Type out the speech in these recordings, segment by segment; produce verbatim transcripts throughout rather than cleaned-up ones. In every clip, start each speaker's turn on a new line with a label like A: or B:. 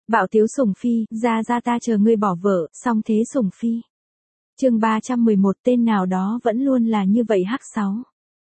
A: Bạo tiếu sủng phi, ra ra ta chờ ngươi bỏ vợ, xong thế sủng phi. Chương ba trăm mười một tên nào đó vẫn luôn là như vậy hắc sáu.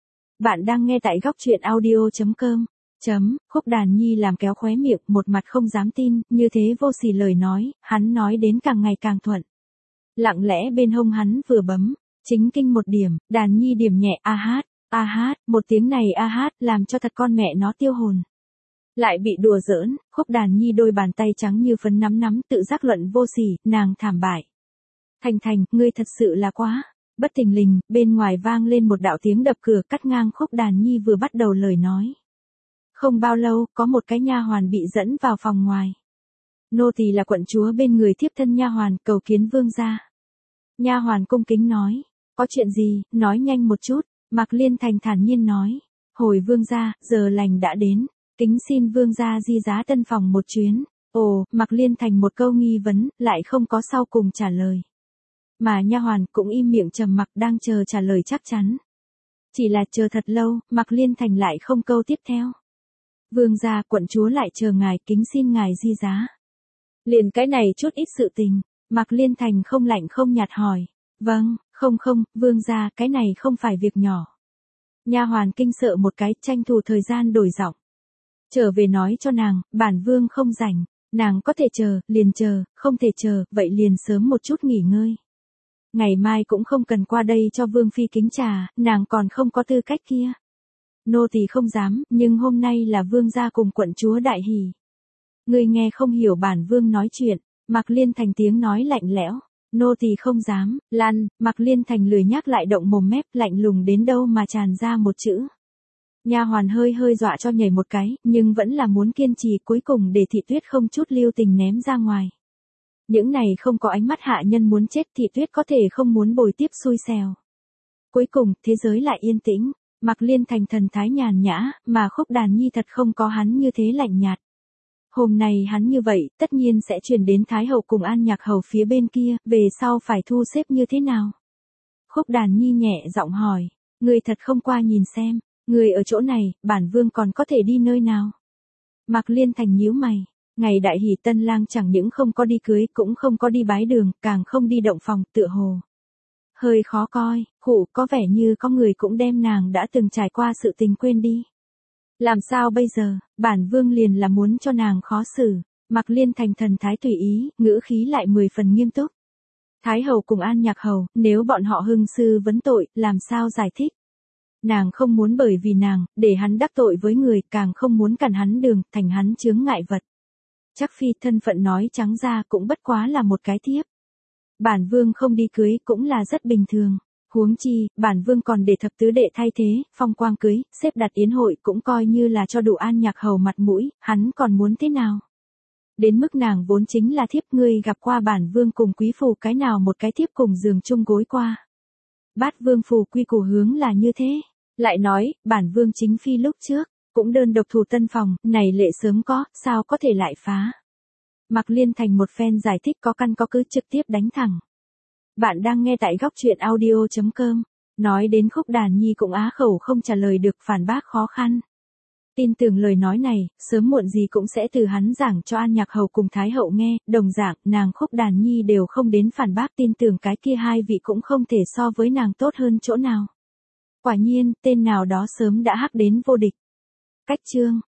A: Bạn đang nghe tại góc truyện audio chấm com. Chấm, Khúc Đàn Nhi làm kéo khóe miệng, một mặt không dám tin, như thế vô sỉ lời nói, hắn nói đến càng ngày càng thuận. Lặng lẽ bên hông hắn vừa bấm, chính kinh một điểm, Đàn Nhi điểm nhẹ a hát, a hát, một tiếng này a hát làm cho thật con mẹ nó tiêu hồn. Lại bị đùa giỡn, Khúc Đàn Nhi đôi bàn tay trắng như phấn nắm nắm tự giác luận vô sỉ, nàng thảm bại. Thành Thành, ngươi thật sự là quá. Bất thình lình, bên ngoài vang lên một đạo tiếng đập cửa cắt ngang Khúc Đàn Nhi vừa bắt đầu lời nói. Không bao lâu, có một cái nha hoàn bị dẫn vào phòng ngoài. Nô tỳ là quận chúa bên người thiếp thân nha hoàn, cầu kiến vương gia. Nha hoàn cung kính nói, có chuyện gì, nói nhanh một chút. Mạc Liên Thành thản nhiên nói, hồi vương gia, giờ lành đã đến, kính xin vương gia di giá tân phòng một chuyến. Ồ, Mạc Liên Thành một câu nghi vấn, lại không có sau cùng trả lời. Mà nha hoàn cũng im miệng trầm mặc đang chờ trả lời chắc chắn. Chỉ là chờ thật lâu, Mạc Liên Thành lại không câu tiếp theo. Vương gia, quận chúa lại chờ ngài, kính xin ngài di giá. Liền cái này chút ít sự tình, Mạc Liên Thành không lạnh không nhạt hỏi. Vâng, không không, vương gia, cái này không phải việc nhỏ. Nha hoàn kinh sợ một cái, tranh thủ thời gian đổi giọng. Trở về nói cho nàng, bản vương không rảnh, nàng có thể chờ, liền chờ, không thể chờ, vậy liền sớm một chút nghỉ ngơi. Ngày mai cũng không cần qua đây cho vương phi kính trà, nàng còn không có tư cách kia. Nô tỳ không dám, nhưng hôm nay là vương gia cùng quận chúa đại hỷ. Ngươi nghe không hiểu bản vương nói chuyện, Mạc Liên Thành tiếng nói lạnh lẽo. Nô tỳ không dám, lăn, Mạc Liên Thành lười nhắc lại động mồm mép lạnh lùng đến đâu mà tràn ra một chữ. Nha hoàn hơi hơi dọa cho nhảy một cái, nhưng vẫn là muốn kiên trì cuối cùng để Thị Tuyết không chút lưu tình ném ra ngoài. Những này không có ánh mắt hạ nhân muốn chết Thị Tuyết có thể không muốn bồi tiếp xui xẻo. Cuối cùng, thế giới lại yên tĩnh, Mạc Liên Thành thần thái nhàn nhã, mà Khúc Đàn Nhi thật không có hắn như thế lạnh nhạt. Hôm nay hắn như vậy, tất nhiên sẽ truyền đến Thái Hậu cùng An Nhạc Hầu phía bên kia, về sau phải thu xếp như thế nào? Khúc Đàn Nhi nhẹ giọng hỏi, người thật không qua nhìn xem, người ở chỗ này, bản vương còn có thể đi nơi nào? Mạc Liên Thành nhíu mày, ngày đại hỷ tân lang chẳng những không có đi cưới, cũng không có đi bái đường, càng không đi động phòng, tựa hồ. Hơi khó coi, khụ có vẻ như có người cũng đem nàng đã từng trải qua sự tình quên đi. Làm sao bây giờ, bản vương liền là muốn cho nàng khó xử. Mạc Liên Thành thần thái tùy ý, ngữ khí lại mười phần nghiêm túc. Thái Hầu cùng An Nhạc Hầu, nếu bọn họ hưng sư vấn tội, làm sao giải thích? Nàng không muốn bởi vì nàng, để hắn đắc tội với người, càng không muốn cản hắn đường, thành hắn chướng ngại vật. Chắc phi thân phận nói trắng ra cũng bất quá là một cái thiếp. Bản vương không đi cưới cũng là rất bình thường. Huống chi, bản vương còn để thập tứ đệ thay thế, phong quang cưới, xếp đặt yến hội cũng coi như là cho đủ An Nhạc Hầu mặt mũi, hắn còn muốn thế nào? Đến mức nàng vốn chính là thiếp, ngươi gặp qua bản vương cùng quý phù cái nào một cái thiếp cùng giường chung gối qua. Bát vương phù quy củ hướng là như thế. Lại nói, bản vương chính phi lúc trước, cũng đơn độc thủ tân phòng, này lệ sớm có, sao có thể lại phá? Mạc Liên Thành một phen giải thích có căn có cứ trực tiếp đánh thẳng. Bạn đang nghe tại góc truyện audio chấm com. Nói đến Khúc Đàn Nhi cũng á khẩu không trả lời được, phản bác khó khăn. Tin tưởng lời nói này, sớm muộn gì cũng sẽ từ hắn giảng cho An Nhạc Hầu cùng Thái Hậu nghe, đồng dạng, nàng Khúc Đàn Nhi đều không đến phản bác, tin tưởng cái kia hai vị cũng không thể so với nàng tốt hơn chỗ nào. Quả nhiên, tên nào đó sớm đã hắc đến vô địch. Cách chương.